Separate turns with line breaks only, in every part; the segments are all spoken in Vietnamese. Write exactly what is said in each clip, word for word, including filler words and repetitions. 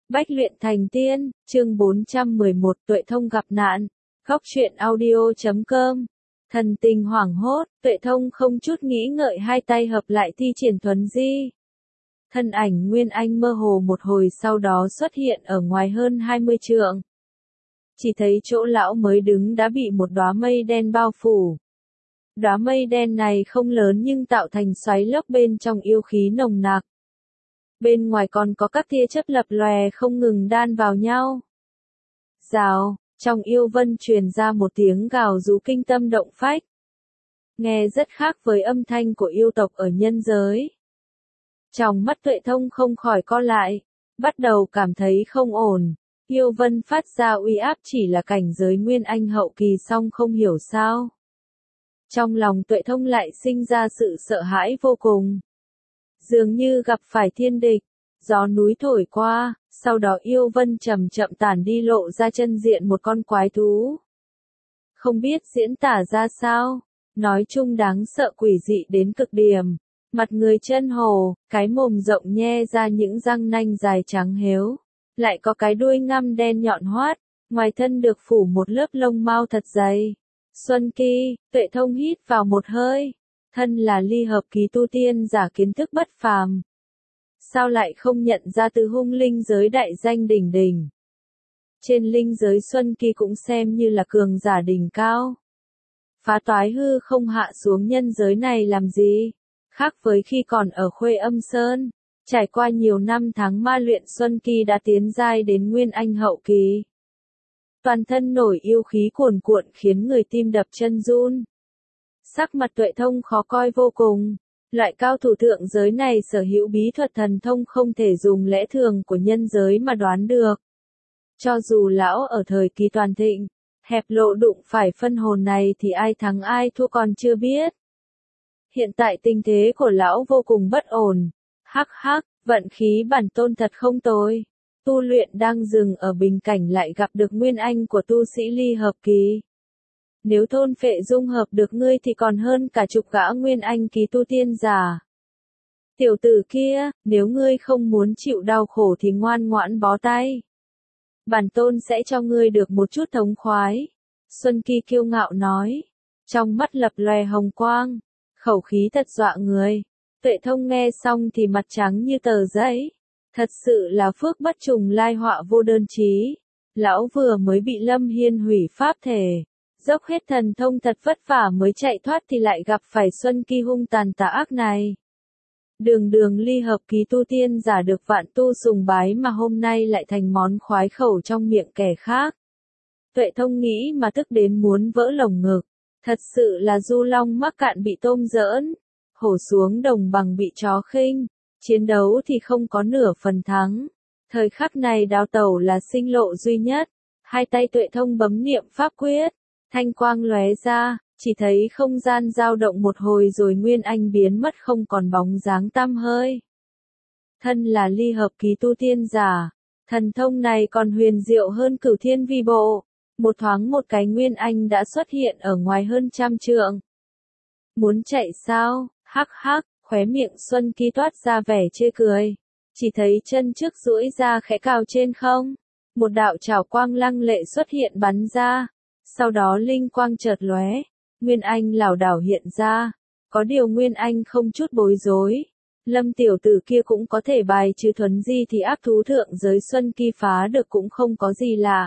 Bách luyện thành tiên, chương bốn trăm mười một Tuệ Thông gặp nạn. Góc truyện audio chấm com. Thần tình hoảng hốt, Tuệ Thông không chút nghĩ ngợi hai tay hợp lại thi triển thuấn di. Thân ảnh Nguyên Anh mơ hồ một hồi sau đó xuất hiện ở ngoài hơn hai mươi trượng. Chỉ thấy chỗ lão mới đứng đã bị một đóa mây đen bao phủ. Đóa mây đen này không lớn nhưng tạo thành xoáy lốc bên trong yêu khí nồng nặc. Bên ngoài còn có các tia chớp lập lòe không ngừng đan vào nhau. Rào, trong yêu vân truyền ra một tiếng gào rú kinh tâm động phách. Nghe rất khác với âm thanh của yêu tộc ở nhân giới. Trong mắt Tuệ Thông không khỏi co lại, bắt đầu cảm thấy không ổn. Yêu vân phát ra uy áp chỉ là cảnh giới Nguyên Anh hậu kỳ song không hiểu sao. Trong lòng Tuệ Thông lại sinh ra sự sợ hãi vô cùng. Dường như gặp phải thiên địch, gió núi thổi qua, sau đó yêu vân chậm chậm tản đi lộ ra chân diện một con quái thú. Không biết diễn tả ra sao, nói chung đáng sợ quỷ dị đến cực điểm, mặt người chân hồ, cái mồm rộng nhe ra những răng nanh dài trắng héo, lại có cái đuôi ngăm đen nhọn hoắt, ngoài thân được phủ một lớp lông mao thật dày. Xuân Kỳ, Tuệ Thông hít vào một hơi. Thân là ly hợp kỳ tu tiên giả kiến thức bất phàm. Sao lại không nhận ra từ hung linh giới đại danh đỉnh đỉnh. Trên linh giới Xuân Kỳ cũng xem như là cường giả đỉnh cao. Phá toái hư không hạ xuống nhân giới này làm gì? Khác với khi còn ở Khuê Âm Sơn, trải qua nhiều năm tháng ma luyện Xuân Kỳ đã tiến giai đến Nguyên Anh hậu kỳ. Toàn thân nổi yêu khí cuồn cuộn khiến người tim đập chân run. Sắc mặt Tuệ Thông khó coi vô cùng. Loại cao thủ thượng giới này sở hữu bí thuật thần thông không thể dùng lẽ thường của nhân giới mà đoán được. Cho dù lão ở thời kỳ toàn thịnh, hẹp lộ đụng phải phân hồn này thì ai thắng ai thua còn chưa biết. Hiện tại tình thế của lão vô cùng bất ổn. Hắc hắc, vận khí bản tôn thật không tồi. Tu luyện đang dừng ở bình cảnh lại gặp được Nguyên Anh của tu sĩ ly hợp kỳ. Nếu thôn phệ dung hợp được ngươi thì còn hơn cả chục gã Nguyên Anh kỳ tu tiên giả. Tiểu tử kia, nếu ngươi không muốn chịu đau khổ thì ngoan ngoãn bó tay. Bản tôn sẽ cho ngươi được một chút thống khoái. Xuân Kỳ kiêu ngạo nói. Trong mắt lập lòe hồng quang. Khẩu khí thật dọa người. Tuệ Thông nghe xong thì mặt trắng như tờ giấy. Thật sự là phước bất trùng lai họa vô đơn chí. Lão vừa mới bị Lâm Hiên hủy pháp thể. Dốc hết thần thông thật vất vả mới chạy thoát thì lại gặp phải Xuân Kỳ hung tàn tà ác này. Đường đường ly hợp kỳ tu tiên giả được vạn tu sùng bái mà hôm nay lại thành món khoái khẩu trong miệng kẻ khác. Tuệ Thông nghĩ mà tức đến muốn vỡ lồng ngực. Thật sự là du long mắc cạn bị tôm giỡn. Hổ xuống đồng bằng bị chó khinh. Chiến đấu thì không có nửa phần thắng. Thời khắc này đào tẩu là sinh lộ duy nhất. Hai tay Tuệ Thông bấm niệm pháp quyết. Thanh quang lóe ra, chỉ thấy không gian dao động một hồi rồi Nguyên Anh biến mất không còn bóng dáng tăm hơi. Thân là ly hợp kỳ tu tiên giả, thần thông này còn huyền diệu hơn Cửu Thiên Vi Bộ. Một thoáng một cái Nguyên Anh đã xuất hiện ở ngoài hơn trăm trượng. Muốn chạy sao? Hắc hắc, khóe miệng Xuân Kỳ toát ra vẻ chê cười. Chỉ thấy chân trước duỗi ra khẽ cào trên không. Một đạo trảo quang lăng lệ xuất hiện bắn ra. Sau đó linh quang chợt lóe, Nguyên Anh lảo đảo hiện ra. Có điều Nguyên Anh không chút bối rối. Lâm tiểu tử kia cũng có thể bài trừ thuấn di thì ác thú thượng giới Xuân Kỳ phá được cũng không có gì lạ.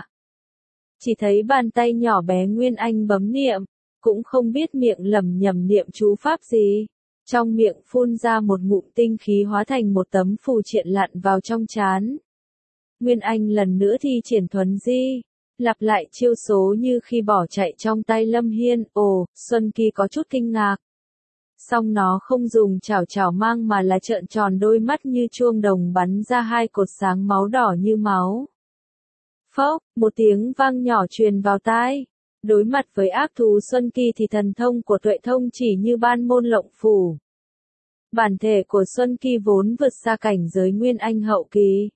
Chỉ thấy bàn tay nhỏ bé Nguyên Anh bấm niệm, cũng không biết miệng lẩm nhẩm niệm chú pháp gì. Trong miệng phun ra một ngụm tinh khí hóa thành một tấm phù triện lặn vào trong trán. Nguyên Anh lần nữa thi triển thuấn di. Lặp lại chiêu số như khi bỏ chạy trong tay Lâm Hiên. Ồ, Xuân Kỳ có chút kinh ngạc. Song nó không dùng chảo chảo mang mà là trợn tròn đôi mắt như chuông đồng bắn ra hai cột sáng máu đỏ như máu. Phốc, một tiếng vang nhỏ truyền vào tai. Đối mặt với ác thú Xuân Kỳ thì thần thông của Tuệ Thông chỉ như ban môn lộng phủ. Bản thể của Xuân Kỳ vốn vượt xa cảnh giới Nguyên Anh hậu kỳ.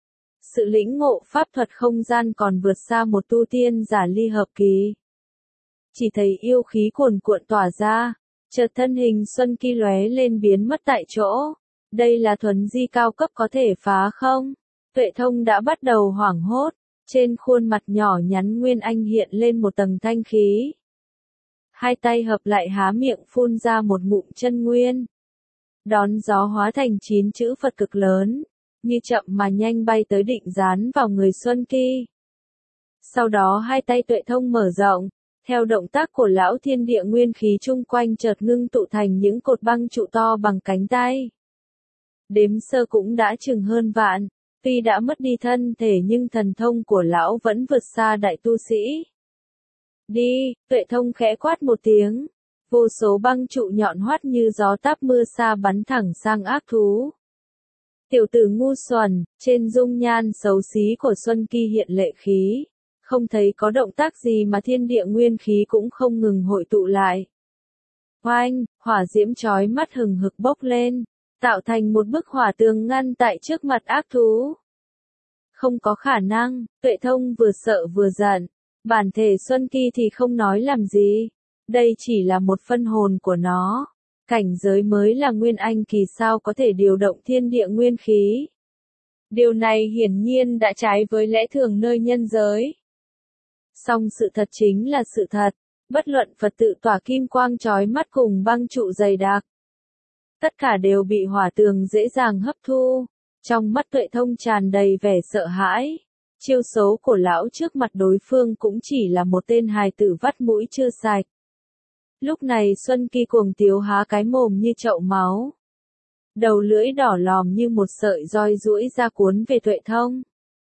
Sự lĩnh ngộ pháp thuật không gian còn vượt xa một tu tiên giả ly hợp kỳ. Chỉ thấy yêu khí cuồn cuộn tỏa ra, chợt thân hình Xuân Kỳ lóe lên biến mất tại chỗ. Đây là thuấn di cao cấp có thể phá không? Tuệ Thông đã bắt đầu hoảng hốt, trên khuôn mặt nhỏ nhắn Nguyên Anh hiện lên một tầng thanh khí. Hai tay hợp lại há miệng phun ra một ngụm chân nguyên. Đón gió hóa thành chín chữ Phật cực lớn, như chậm mà nhanh bay tới định dán vào người Xuân Kỳ. Sau đó hai tay Tuệ Thông mở rộng, theo động tác của lão thiên địa nguyên khí chung quanh chợt ngưng tụ thành những cột băng trụ to bằng cánh tay. Đếm sơ cũng đã chừng hơn vạn, tuy đã mất đi thân thể nhưng thần thông của lão vẫn vượt xa đại tu sĩ. Đi, Tuệ Thông khẽ quát một tiếng, vô số băng trụ nhọn hoắt như gió táp mưa sa bắn thẳng sang ác thú. Tiểu tử ngu xuẩn, trên dung nhan xấu xí của Xuân Kỳ hiện lệ khí, không thấy có động tác gì mà thiên địa nguyên khí cũng không ngừng hội tụ lại. Oanh, hỏa diễm chói mắt hừng hực bốc lên, tạo thành một bức hỏa tường ngăn tại trước mặt ác thú. Không có khả năng, Tuệ Thông vừa sợ vừa giận, bản thể Xuân Kỳ thì không nói làm gì, đây chỉ là một phân hồn của nó. Cảnh giới mới là Nguyên Anh kỳ sao có thể điều động thiên địa nguyên khí. Điều này hiển nhiên đã trái với lẽ thường nơi nhân giới. Song sự thật chính là sự thật, bất luận Phật tự tỏa kim quang chói mắt cùng băng trụ dày đặc. Tất cả đều bị hỏa tường dễ dàng hấp thu, trong mắt Tuệ Thông tràn đầy vẻ sợ hãi. Chiêu số của lão trước mặt đối phương cũng chỉ là một tên hài tử vắt mũi chưa sạch. Lúc này Xuân Kỳ cuồng tiếu há cái mồm như chậu máu. Đầu lưỡi đỏ lòm như một sợi roi duỗi ra cuốn về Tuệ Thông.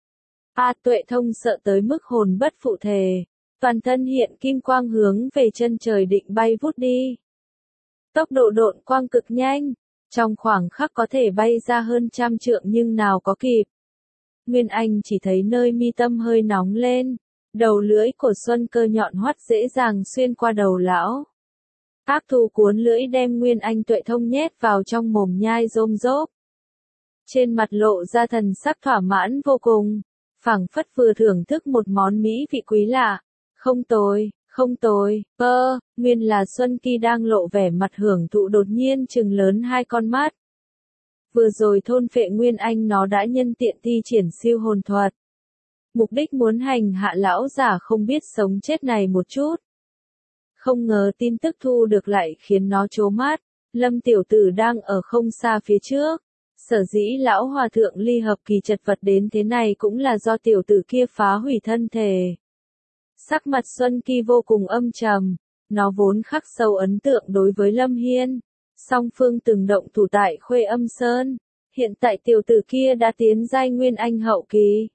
A Tuệ Thông sợ tới mức hồn bất phụ thể, toàn thân hiện kim quang hướng về chân trời định bay vút đi. Tốc độ độn quang cực nhanh, trong khoảng khắc có thể bay ra hơn trăm trượng nhưng nào có kịp. Nguyên Anh chỉ thấy nơi mi tâm hơi nóng lên, đầu lưỡi của Xuân Cơ nhọn hoắt dễ dàng xuyên qua đầu lão. Ác thú cuốn lưỡi đem Nguyên Anh Tuệ Thông nhét vào trong mồm nhai rôm rốp. Trên mặt lộ ra thần sắc thỏa mãn vô cùng, phảng phất vừa thưởng thức một món mỹ vị quý lạ. Không tồi, không tồi, ơ, nguyên là Xuân Kỳ đang lộ vẻ mặt hưởng thụ đột nhiên trừng lớn hai con mắt. Vừa rồi thôn phệ Nguyên Anh nó đã nhân tiện thi triển siêu hồn thuật. Mục đích muốn hành hạ lão giả không biết sống chết này một chút. Không ngờ tin tức thu được lại khiến nó trố mắt, Lâm tiểu tử đang ở không xa phía trước. Sở dĩ lão hòa thượng ly hợp kỳ chật vật đến thế này cũng là do tiểu tử kia phá hủy thân thể. Sắc mặt Xuân Kỳ vô cùng âm trầm, nó vốn khắc sâu ấn tượng đối với Lâm Hiên. Song phương từng động thủ tại Khuê Âm Sơn, hiện tại tiểu tử kia đã tiến giai Nguyên Anh hậu kỳ.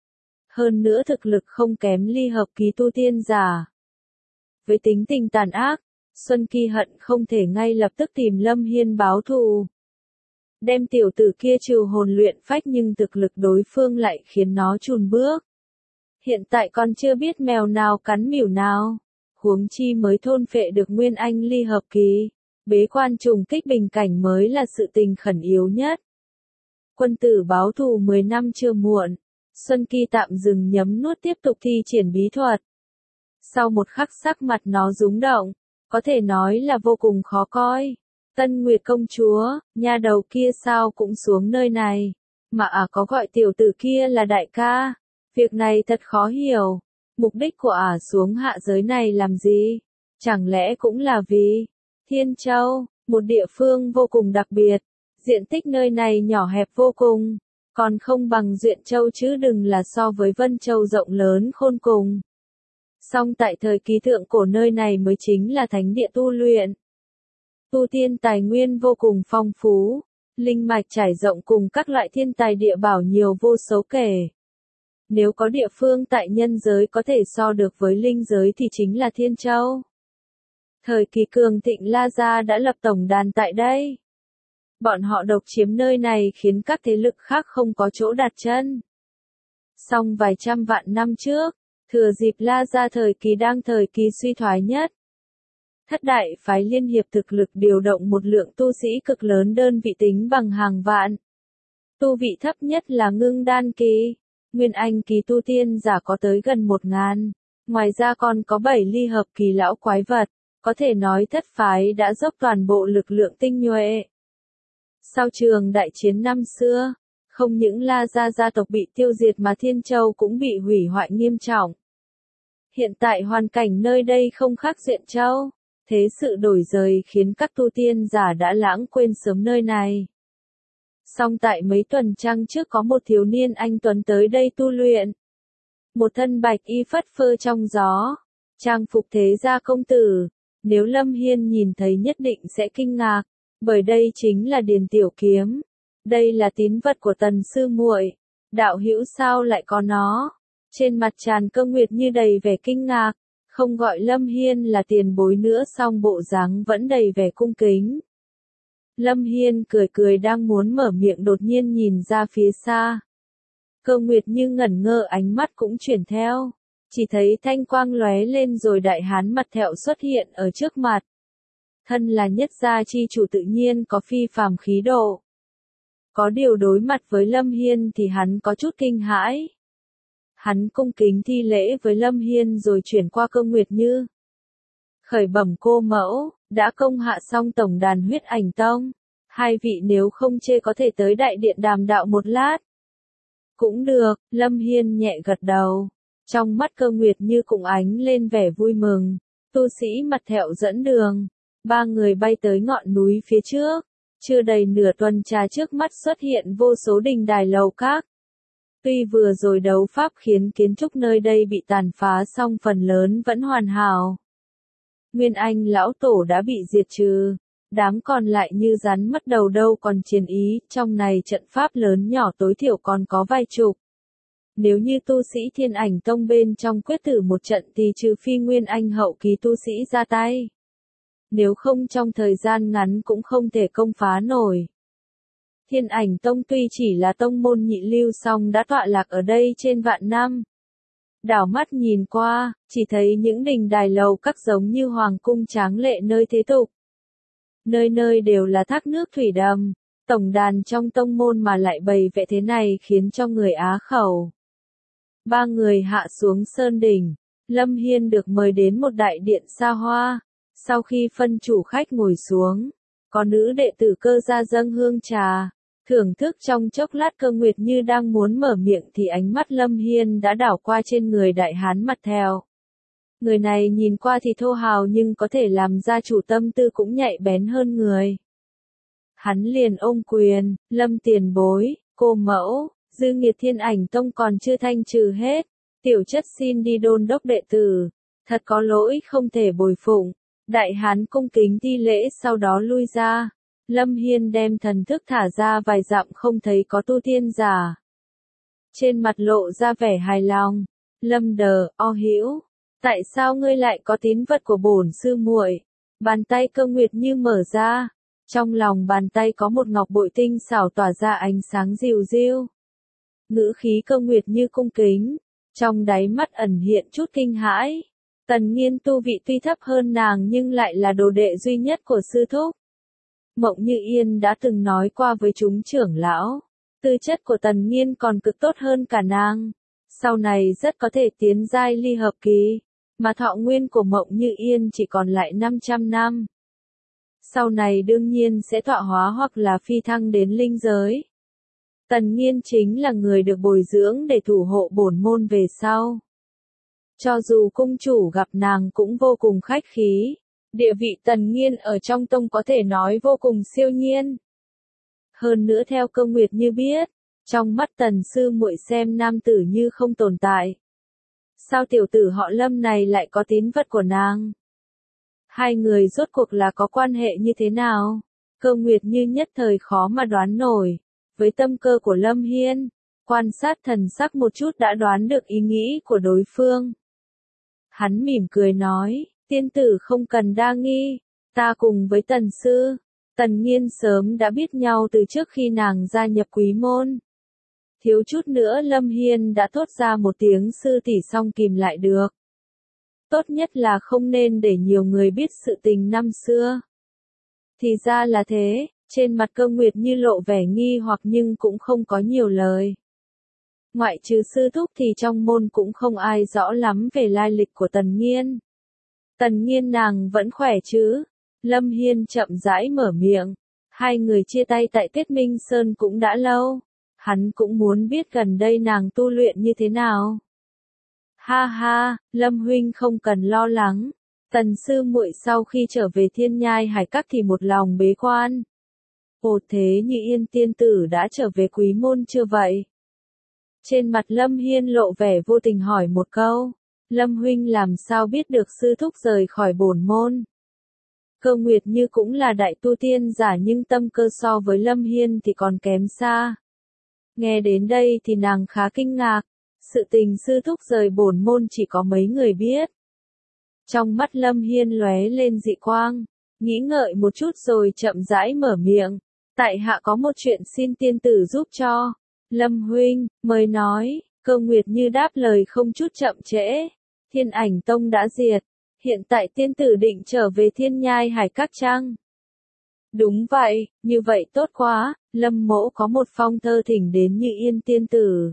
Hơn nữa thực lực không kém ly hợp kỳ tu tiên giả. Với tính tình tàn ác, Xuân Kỳ hận không thể ngay lập tức tìm Lâm Hiên báo thù. Đem tiểu tử kia trừ hồn luyện phách nhưng thực lực đối phương lại khiến nó chùn bước. Hiện tại còn chưa biết mèo nào cắn mỉu nào, huống chi mới thôn phệ được Nguyên Anh ly hợp kỳ. Bế quan trùng kích bình cảnh mới là sự tình khẩn yếu nhất. Quân tử báo thù mười năm chưa muộn, Xuân Kỳ tạm dừng nhấm nuốt tiếp tục thi triển bí thuật. Sau một khắc sắc mặt nó rúng động, có thể nói là vô cùng khó coi. Tân Nguyệt công chúa, nha đầu kia sao cũng xuống nơi này, mà à có gọi tiểu tử kia là đại ca. Việc này thật khó hiểu, mục đích của ả xuống hạ giới này làm gì? Chẳng lẽ cũng là vì Thiên Châu, một địa phương vô cùng đặc biệt, diện tích nơi này nhỏ hẹp vô cùng, còn không bằng Duyện Châu chứ đừng là so với Vân Châu rộng lớn khôn cùng. Song tại thời kỳ thượng cổ nơi này mới chính là thánh địa tu luyện. Tu tiên tài nguyên vô cùng phong phú, linh mạch trải rộng cùng các loại thiên tài địa bảo nhiều vô số kể. Nếu có địa phương tại nhân giới có thể so được với linh giới thì chính là Thiên Châu. Thời kỳ cường thịnh La Gia đã lập tổng đàn tại đây. Bọn họ độc chiếm nơi này khiến các thế lực khác không có chỗ đặt chân. Song vài trăm vạn năm trước, thừa dịp La Gia thời kỳ đang thời kỳ suy thoái nhất. Thất đại phái liên hiệp thực lực điều động một lượng tu sĩ cực lớn đơn vị tính bằng hàng vạn. Tu vị thấp nhất là ngưng đan kỳ, Nguyên Anh kỳ tu tiên giả có tới gần một ngàn. Ngoài ra còn có bảy ly hợp kỳ lão quái vật. Có thể nói thất phái đã dốc toàn bộ lực lượng tinh nhuệ. Sau trường đại chiến năm xưa, Không những La Gia gia tộc bị tiêu diệt mà Thiên Châu cũng bị hủy hoại nghiêm trọng. Hiện tại hoàn cảnh nơi đây không khác Duyện Châu. Thế sự đổi rời khiến các tu tiên giả đã lãng quên sớm nơi này. Song tại mấy tuần trăng trước có một thiếu niên anh tuấn tới đây tu luyện. Một thân bạch y phất phơ trong gió, trang phục thế gia công tử, nếu Lâm Hiên nhìn thấy nhất định sẽ kinh ngạc, bởi đây chính là Điền Tiểu Kiếm. Đây là tín vật của Tần sư muội, đạo hữu sao lại có nó? Trên mặt Tràn Cơ Nguyệt như đầy vẻ kinh ngạc, không gọi Lâm Hiên là tiền bối nữa song bộ dáng vẫn đầy vẻ cung kính. Lâm Hiên cười cười đang muốn mở miệng đột nhiên nhìn ra phía xa. Cơ Nguyệt như ngẩn ngơ ánh mắt cũng chuyển theo, chỉ thấy thanh quang lóe lên rồi đại hán mặt thẹo xuất hiện ở trước mặt. Thân là nhất gia chi chủ tự nhiên có phi phàm khí độ. Có điều đối mặt với Lâm Hiên thì hắn có chút kinh hãi. Hắn cung kính thi lễ với Lâm Hiên rồi chuyển qua Cơ Nguyệt Như. Khởi bẩm cô mẫu, đã công hạ xong tổng đàn Huyết Ảnh Tông. Hai vị nếu không chê có thể tới đại điện đàm đạo một lát. Cũng được, Lâm Hiên nhẹ gật đầu. Trong mắt Cơ Nguyệt Như cũng ánh lên vẻ vui mừng. Tu sĩ mặt thẹo dẫn đường. Ba người bay tới ngọn núi phía trước. Chưa đầy nửa tuần trà trước mắt xuất hiện vô số đình đài lầu các. Tuy vừa rồi đấu pháp khiến kiến trúc nơi đây bị tàn phá song phần lớn vẫn hoàn hảo. Nguyên Anh lão tổ đã bị diệt trừ. Đám còn lại như rắn mất đầu đâu còn chiến ý, trong này trận pháp lớn nhỏ tối thiểu còn có vài chục. Nếu như tu sĩ Thiên Ảnh Tông bên trong quyết tử một trận thì trừ phi Nguyên Anh hậu kỳ tu sĩ ra tay. Nếu không trong thời gian ngắn cũng không thể công phá nổi. Thiên Ảnh Tông tuy chỉ là tông môn nhị lưu song đã tọa lạc ở đây trên vạn năm. Đảo mắt nhìn qua, chỉ thấy những đình đài lầu các giống như hoàng cung tráng lệ nơi thế tục. Nơi nơi đều là thác nước thủy đầm, tổng đàn trong tông môn mà lại bày vẽ thế này khiến cho người á khẩu. Ba người hạ xuống sơn đỉnh, Lâm Hiên được mời đến một đại điện xa hoa. Sau khi phân chủ khách ngồi xuống, có nữ đệ tử Cơ gia dâng hương trà, thưởng thức trong chốc lát. Cơ Nguyệt Như đang muốn mở miệng thì ánh mắt Lâm Hiên đã đảo qua trên người đại hán mặt thẹo. Người này nhìn qua thì thô hào nhưng có thể làm gia chủ tâm tư cũng nhạy bén hơn người. Hắn liền ôm quyền, Lâm tiền bối, cô mẫu, dư nghiệt Thiên Ảnh Tông còn chưa thanh trừ hết. Tiểu chất xin đi đôn đốc đệ tử, thật có lỗi không thể bồi phụng. Đại hán cung kính thi lễ sau đó lui ra. Lâm Hiên đem thần thức thả ra vài dặm không thấy có tu tiên giả. Trên mặt lộ ra vẻ hài lòng. Lâm đờ, o hữu, tại sao ngươi lại có tín vật của bổn sư muội? Bàn tay Cơ Nguyệt Như mở ra. Trong lòng bàn tay có một ngọc bội tinh xảo tỏa ra ánh sáng dịu dịu. Ngữ khí Cơ Nguyệt Như cung kính. Trong đáy mắt ẩn hiện chút kinh hãi. Tần Nghiên tu vị tuy thấp hơn nàng nhưng lại là đồ đệ duy nhất của sư thúc. Mộng Như Yên đã từng nói qua với chúng trưởng lão, tư chất của Tần Nghiên còn cực tốt hơn cả nàng. Sau này rất có thể tiến giai ly hợp kỳ, mà thọ nguyên của Mộng Như Yên chỉ còn lại năm trăm năm. Sau này đương nhiên sẽ thọ hóa hoặc là phi thăng đến linh giới. Tần Nghiên chính là người được bồi dưỡng để thủ hộ bổn môn về sau. Cho dù cung chủ gặp nàng cũng vô cùng khách khí. Địa vị Tần Nghiên ở trong tông có thể nói vô cùng siêu nhiên. Hơn nữa theo Cơ Nguyệt Như biết, trong mắt Tần sư muội xem nam tử như không tồn tại. Sao tiểu tử họ Lâm này lại có tín vật của nàng? Hai người rốt cuộc là có quan hệ như thế nào? Cơ Nguyệt Như nhất thời khó mà đoán nổi. Với tâm cơ của Lâm Hiên, quan sát thần sắc một chút đã đoán được ý nghĩ của đối phương. Hắn mỉm cười nói, tiên tử không cần đa nghi, ta cùng với Tần sư, Tần Nghiên sớm đã biết nhau từ trước khi nàng gia nhập quý môn. Thiếu chút nữa Lâm Hiên đã thốt ra một tiếng sư tỷ xong kìm lại được. Tốt nhất là không nên để nhiều người biết sự tình năm xưa. Thì ra là thế, trên mặt Cơ Nguyệt Như lộ vẻ nghi hoặc nhưng cũng không có nhiều lời. Ngoại trừ sư thúc thì trong môn cũng không ai rõ lắm về lai lịch của Tần Nghiên. Tần Nghiên nàng vẫn khỏe chứ? Lâm Hiên chậm rãi mở miệng. Hai người chia tay tại Tiết Minh Sơn cũng đã lâu. Hắn cũng muốn biết gần đây nàng tu luyện như thế nào. Ha ha, Lâm huynh không cần lo lắng. Tần sư muội sau khi trở về Thiên Nhai Hải Các thì một lòng bế quan. Ồ, thế Như Yên tiên tử đã trở về Quý môn chưa vậy? Trên mặt Lâm Hiên lộ vẻ vô tình hỏi một câu. Lâm huynh làm sao biết được sư thúc rời khỏi bổn môn? Cơ Nguyệt Như cũng là đại tu tiên giả nhưng tâm cơ so với Lâm Hiên thì còn kém xa. Nghe đến đây thì nàng khá kinh ngạc. Sự tình sư thúc rời bổn môn chỉ có mấy người biết. Trong mắt Lâm Hiên lóe lên dị quang, nghĩ ngợi một chút rồi chậm rãi mở miệng. Tại hạ có một chuyện xin tiên tử giúp cho. Lâm huynh, mời nói. Cơ Nguyệt Như đáp lời không chút chậm trễ. Thiên Ảnh Tông đã diệt. Hiện tại tiên tử định trở về Thiên Nhai Hải Các chăng? Đúng vậy, như vậy tốt quá. Lâm mỗ có một phong thơ thỉnh đến Như Yên tiên tử.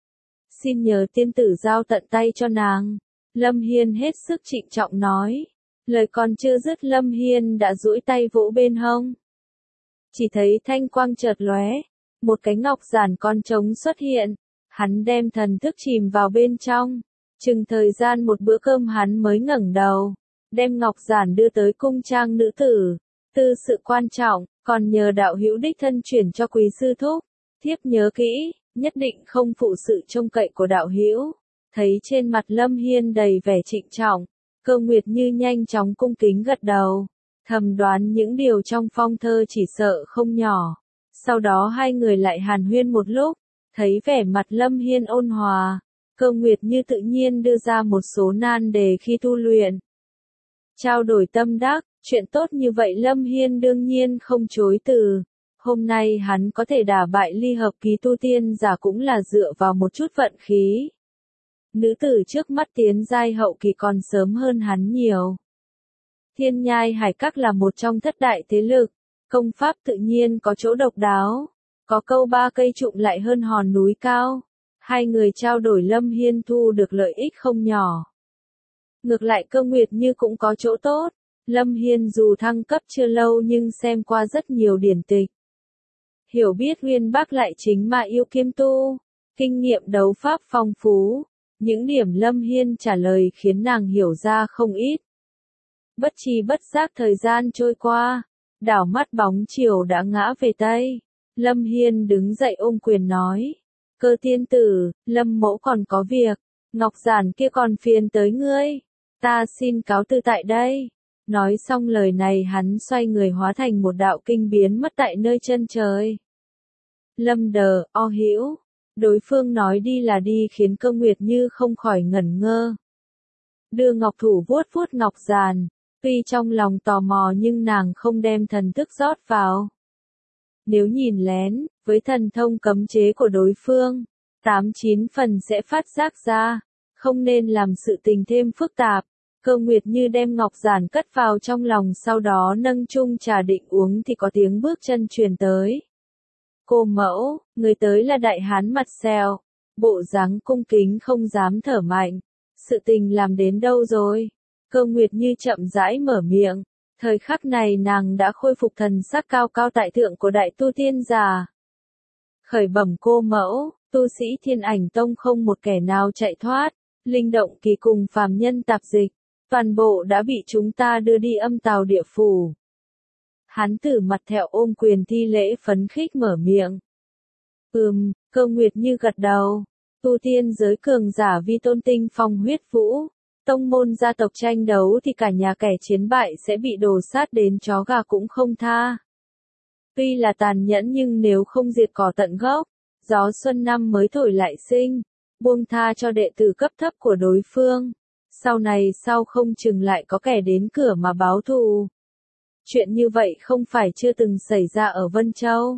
Xin nhờ tiên tử giao tận tay cho nàng. Lâm Hiên hết sức trịnh trọng nói. Lời còn chưa dứt Lâm Hiên đã duỗi tay vỗ bên hông. Chỉ thấy thanh quang chợt lóe, một cái ngọc giản con trống xuất hiện. Hắn đem thần thức chìm vào bên trong. Chừng thời gian một bữa cơm hắn mới ngẩng đầu, đem ngọc giản đưa tới cung trang nữ tử. Tư sự quan trọng, còn nhờ đạo hữu đích thân chuyển cho quý sư thúc. Thiếp nhớ kỹ, nhất định không phụ sự trông cậy của đạo hữu. Thấy trên mặt Lâm Hiên đầy vẻ trịnh trọng, Cơ Nguyệt Như nhanh chóng cung kính gật đầu, thầm đoán những điều trong phong thơ chỉ sợ không nhỏ. Sau đó hai người lại hàn huyên một lúc, thấy vẻ mặt Lâm Hiên ôn hòa, Cơ Nguyệt Như tự nhiên đưa ra một số nan đề khi tu luyện. Trao đổi tâm đắc, chuyện tốt như vậy Lâm Hiên đương nhiên không chối từ. Hôm nay hắn có thể đả bại ly hợp ký tu tiên giả cũng là dựa vào một chút vận khí. Nữ tử trước mắt tiến giai hậu kỳ còn sớm hơn hắn nhiều. Thiên Nhai Hải Các là một trong thất đại thế lực, công pháp tự nhiên có chỗ độc đáo, có câu ba cây trụng lại hơn hòn núi cao. Hai người trao đổi Lâm Hiên thu được lợi ích không nhỏ. Ngược lại Cơ Nguyệt Như cũng có chỗ tốt, Lâm Hiên dù thăng cấp chưa lâu nhưng xem qua rất nhiều điển tịch. Hiểu biết uyên bác lại chính mà yêu kiêm tu, kinh nghiệm đấu pháp phong phú. Những điểm Lâm Hiên trả lời khiến nàng hiểu ra không ít. Bất tri bất giác thời gian trôi qua, đảo mắt bóng chiều đã ngã về Tây. Lâm Hiên đứng dậy ôm quyền nói. Cơ tiên tử, Lâm mỗ còn có việc, ngọc giản kia còn phiền tới ngươi. Ta xin cáo từ tại đây. Nói xong lời này hắn xoay người hóa thành một đạo kinh biến mất tại nơi chân trời. Lâm đờ, o hữu. Đối phương nói đi là đi khiến Cơ Nguyệt Như không khỏi ngẩn ngơ. Đưa ngọc thủ vuốt vuốt ngọc giàn, tuy trong lòng tò mò nhưng nàng không đem thần thức rót vào. Nếu nhìn lén, với thần thông cấm chế của đối phương, tám chín phần sẽ phát giác ra, không nên làm sự tình thêm phức tạp. Cơ Nguyệt Như đem ngọc giản cất vào trong lòng sau đó nâng chung trà định uống thì có tiếng bước chân truyền tới. Cô mẫu, người tới là đại hán mặt xèo, bộ dáng cung kính không dám thở mạnh. Sự tình làm đến đâu rồi? Cơ Nguyệt Như chậm rãi mở miệng. Thời khắc này nàng đã khôi phục thần sắc cao cao tại thượng của đại tu tiên giả. Khởi bẩm cô mẫu, tu sĩ Thiên Ảnh Tông không một kẻ nào chạy thoát. Linh động kỳ cùng phàm nhân tạp dịch, toàn bộ đã bị chúng ta đưa đi âm tào địa phủ. Hắn tử mặt thẹo ôm quyền thi lễ phấn khích mở miệng. Ừm, Cơ Nguyệt Như gật đầu. Tu tiên giới cường giả vi tôn tinh phong huyết vũ. Tông môn gia tộc tranh đấu thì cả nhà kẻ chiến bại sẽ bị đổ sát đến chó gà cũng không tha. Tuy là tàn nhẫn nhưng nếu không diệt cỏ tận gốc, gió xuân năm mới thổi lại sinh, buông tha cho đệ tử cấp thấp của đối phương. Sau này sau không chừng lại có kẻ đến cửa mà báo thù. Chuyện như vậy không phải chưa từng xảy ra ở Vân Châu.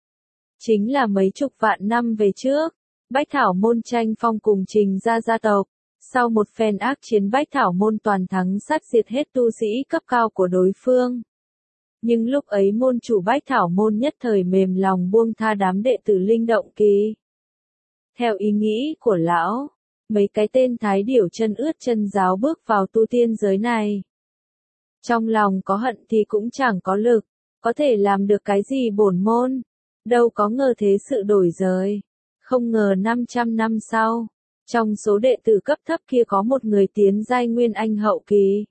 Chính là mấy chục vạn năm về trước, Bách Thảo Môn tranh phong cùng Trình gia gia tộc. Sau một phen ác chiến Bách Thảo Môn toàn thắng sát diệt hết tu sĩ cấp cao của đối phương. Nhưng lúc ấy môn chủ Bách Thảo Môn nhất thời mềm lòng buông tha đám đệ tử linh động kỳ. Theo ý nghĩ của lão, mấy cái tên thái điểu chân ướt chân giáo bước vào tu tiên giới này. Trong lòng có hận thì cũng chẳng có lực, có thể làm được cái gì bổn môn. Đâu có ngờ thế sự đổi rời. Không ngờ năm trăm năm sau, trong số đệ tử cấp thấp kia có một người tiến giai nguyên anh hậu kỳ.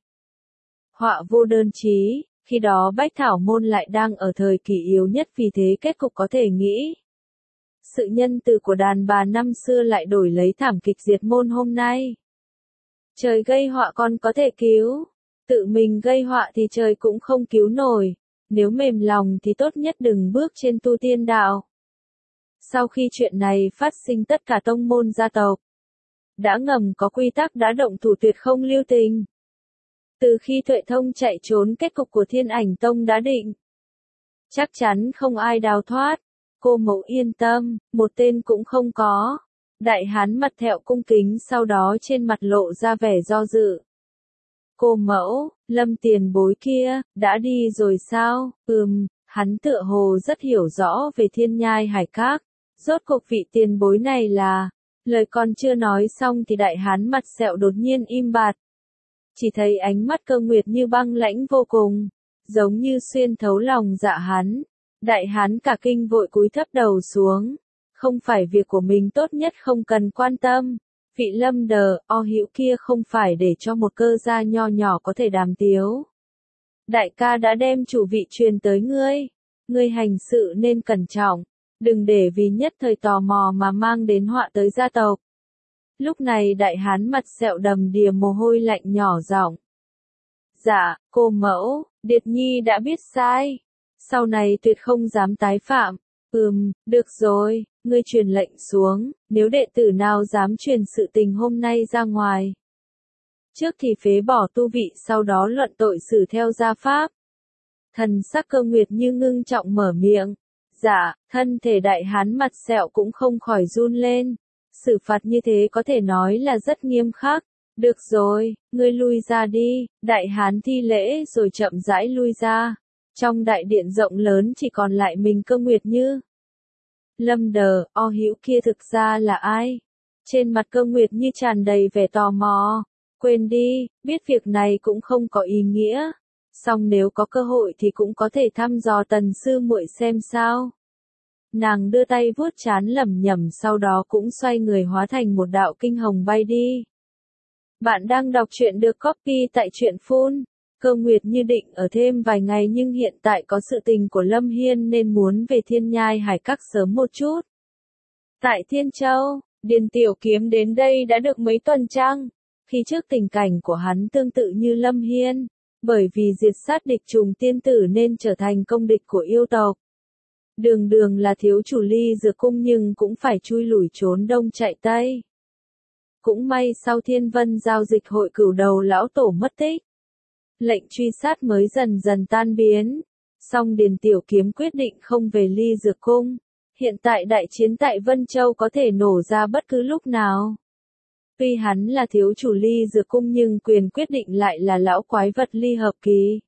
Họa vô đơn chí, khi đó Bách Thảo Môn lại đang ở thời kỳ yếu nhất, vì thế kết cục có thể nghĩ. Sự nhân từ của đàn bà năm xưa lại đổi lấy thảm kịch diệt môn hôm nay. Trời gây họa còn có thể cứu, tự mình gây họa thì trời cũng không cứu nổi, nếu mềm lòng thì tốt nhất đừng bước trên tu tiên đạo. Sau khi chuyện này phát sinh, tất cả tông môn gia tộc đã ngầm có quy tắc, đã động thủ tuyệt không lưu tình. Từ khi Tuệ Thông chạy trốn, kết cục của Thiên Ảnh Tông đã định. Chắc chắn không ai đào thoát. Cô mẫu yên tâm, một tên cũng không có. Đại hán mặt thẹo cung kính, sau đó trên mặt lộ ra vẻ do dự. Cô mẫu, Lâm tiền bối kia, đã đi rồi sao? Ừm, hắn tựa hồ rất hiểu rõ về Thiên Nhai Hải Các. Rốt cuộc vị tiền bối này là... Lời còn chưa nói xong thì đại hán mặt sẹo đột nhiên im bặt. Chỉ thấy ánh mắt Cơ Nguyệt như băng lãnh vô cùng, giống như xuyên thấu lòng dạ hắn. Đại hán cả kinh vội cúi thấp đầu xuống. Không phải việc của mình, tốt nhất không cần quan tâm. Vị Lâm đờ, o hữu kia không phải để cho một cơ gia nho nhỏ có thể đàm tiếu. Đại ca đã đem chủ vị truyền tới ngươi. Ngươi hành sự nên cẩn trọng. Đừng để vì nhất thời tò mò mà mang đến họa tới gia tộc. Lúc này đại hán mặt sẹo đầm đìa mồ hôi lạnh nhỏ giọng. Dạ, cô mẫu, Điệt Nhi đã biết sai. Sau này tuyệt không dám tái phạm. Ừm, được rồi, ngươi truyền lệnh xuống, nếu đệ tử nào dám truyền sự tình hôm nay ra ngoài. Trước thì phế bỏ tu vị, sau đó luận tội xử theo gia pháp. Thần sắc Cơ Nguyệt như ngưng trọng mở miệng. Dạ, thân thể đại hán mặt sẹo cũng không khỏi run lên. Xử phạt như thế có thể nói là rất nghiêm khắc. Được rồi, ngươi lui ra đi. Đại hán thi lễ rồi chậm rãi lui ra. Trong đại điện rộng lớn chỉ còn lại mình Cơ Nguyệt Như. Lâm đờ, o hữu kia thực ra là ai? Trên mặt Cơ Nguyệt Như tràn đầy vẻ tò mò. Quên đi, biết việc này cũng không có ý nghĩa. Song nếu có cơ hội thì cũng có thể thăm dò Tần sư muội xem sao. Nàng đưa tay vuốt trán lẩm nhẩm, sau đó cũng xoay người hóa thành một đạo kinh hồng bay đi. Bạn đang đọc truyện được copy tại truyện phun. Cơ Nguyệt Như định ở thêm vài ngày, nhưng hiện tại có sự tình của Lâm Hiên nên muốn về Thiên Nhai Hải Các sớm một chút. Tại Thiên Châu, Điền Tiểu Kiếm đến đây đã được mấy tuần chăng? Khi trước tình cảnh của hắn tương tự như Lâm Hiên, bởi vì diệt sát địch trùng tiên tử nên trở thành công địch của yêu tộc. Đường đường là thiếu chủ Ly Dược Cung nhưng cũng phải chui lủi trốn đông chạy tây. Cũng may sau Thiên Vân giao dịch hội, cửu đầu lão tổ mất tích, lệnh truy sát mới dần dần tan biến. Song Điền Tiểu Kiếm quyết định không về Ly Dược Cung. Hiện tại đại chiến tại Vân Châu có thể nổ ra bất cứ lúc nào. Tuy hắn là thiếu chủ Ly Dược Cung nhưng quyền quyết định lại là lão quái vật Ly Hợp Kỳ.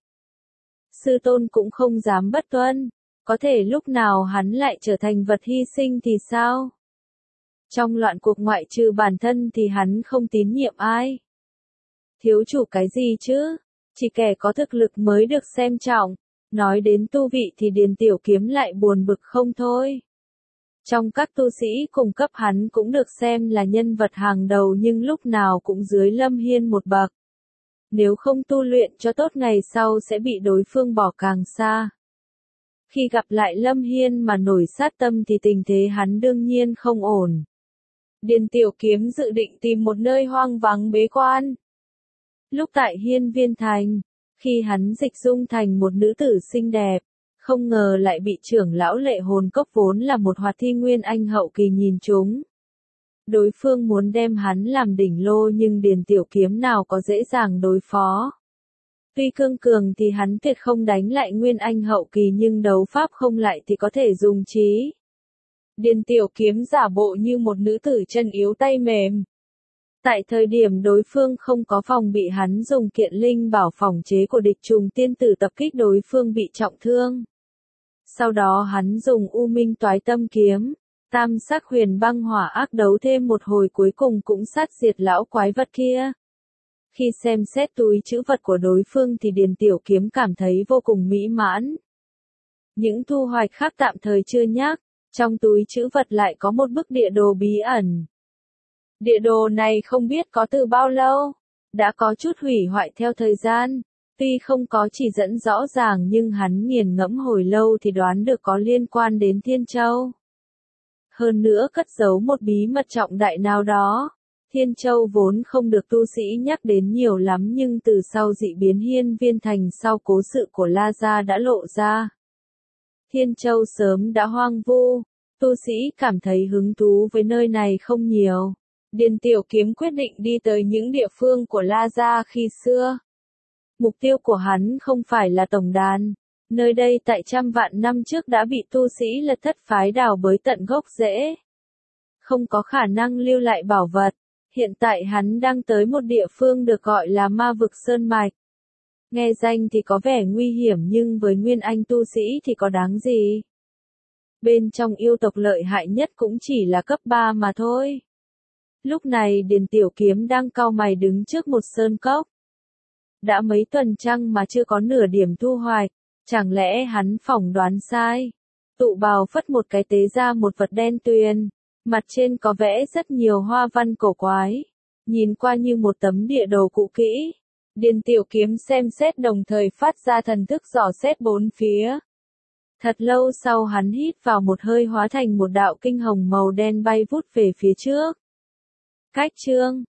Sư tôn cũng không dám bất tuân. Có thể lúc nào hắn lại trở thành vật hy sinh thì sao? Trong loạn cuộc ngoại trừ bản thân thì hắn không tín nhiệm ai. Thiếu chủ cái gì chứ? Chỉ kẻ có thực lực mới được xem trọng. Nói đến tu vị thì Điền Tiểu Kiếm lại buồn bực không thôi. Trong các tu sĩ cùng cấp hắn cũng được xem là nhân vật hàng đầu, nhưng lúc nào cũng dưới Lâm Hiên một bậc. Nếu không tu luyện cho tốt, ngày sau sẽ bị đối phương bỏ càng xa. Khi gặp lại Lâm Hiên mà nổi sát tâm thì tình thế hắn đương nhiên không ổn. Điền Tiểu Kiếm dự định tìm một nơi hoang vắng bế quan. Lúc tại Hiên Viên Thành, khi hắn dịch dung thành một nữ tử xinh đẹp, không ngờ lại bị trưởng lão Lệ Hồn Cốc vốn là một hoạt thi nguyên anh hậu kỳ nhìn trúng. Đối phương muốn đem hắn làm đỉnh lô nhưng Điền Tiểu Kiếm nào có dễ dàng đối phó. Tuy cương cường thì hắn tuyệt không đánh lại nguyên anh hậu kỳ, nhưng đấu pháp không lại thì có thể dùng trí. Điền Tiểu Kiếm giả bộ như một nữ tử chân yếu tay mềm. Tại thời điểm đối phương không có phòng bị, hắn dùng kiện linh bảo phòng chế của địch trùng tiên tử tập kích đối phương bị trọng thương. Sau đó hắn dùng U Minh Toái Tâm Kiếm, tam sắc huyền băng hỏa ác đấu thêm một hồi, cuối cùng cũng sát diệt lão quái vật kia. Khi xem xét túi trữ vật của đối phương thì Điền Tiểu Kiếm cảm thấy vô cùng mỹ mãn. Những thu hoạch khác tạm thời chưa nhắc, trong túi trữ vật lại có một bức địa đồ bí ẩn. Địa đồ này không biết có từ bao lâu, đã có chút hủy hoại theo thời gian. Tuy không có chỉ dẫn rõ ràng nhưng hắn nghiền ngẫm hồi lâu thì đoán được có liên quan đến Thiên Châu. Hơn nữa cất giấu một bí mật trọng đại nào đó. Thiên Châu vốn không được tu sĩ nhắc đến nhiều lắm nhưng từ sau dị biến Hiên Viên Thành sau cố sự của La Gia đã lộ ra. Thiên Châu sớm đã hoang vu, tu sĩ cảm thấy hứng thú với nơi này không nhiều. Điền Tiểu Kiếm quyết định đi tới những địa phương của La Gia khi xưa. Mục tiêu của hắn không phải là tổng đàn. Nơi đây tại trăm vạn năm trước đã bị tu sĩ Lật Thất phái đào bới tận gốc rễ. Không có khả năng lưu lại bảo vật. Hiện tại hắn đang tới một địa phương được gọi là Ma Vực Sơn Mạch. Nghe danh thì có vẻ nguy hiểm nhưng với nguyên anh tu sĩ thì có đáng gì. Bên trong yêu tộc lợi hại nhất cũng chỉ là cấp ba mà thôi. Lúc này Điền Tiểu Kiếm đang cau mày đứng trước một sơn cốc. Đã mấy tuần trăng mà chưa có nửa điểm thu hoạch, chẳng lẽ hắn phỏng đoán sai. Tụ bào phất một cái tế ra một vật đen tuyền, mặt trên có vẽ rất nhiều hoa văn cổ quái, nhìn qua như một tấm địa đồ cũ kỹ. Điền Tiểu Kiếm xem xét đồng thời phát ra thần thức dò xét bốn phía. Thật lâu sau hắn hít vào một hơi hóa thành một đạo kinh hồng màu đen bay vút về phía trước. Cách chương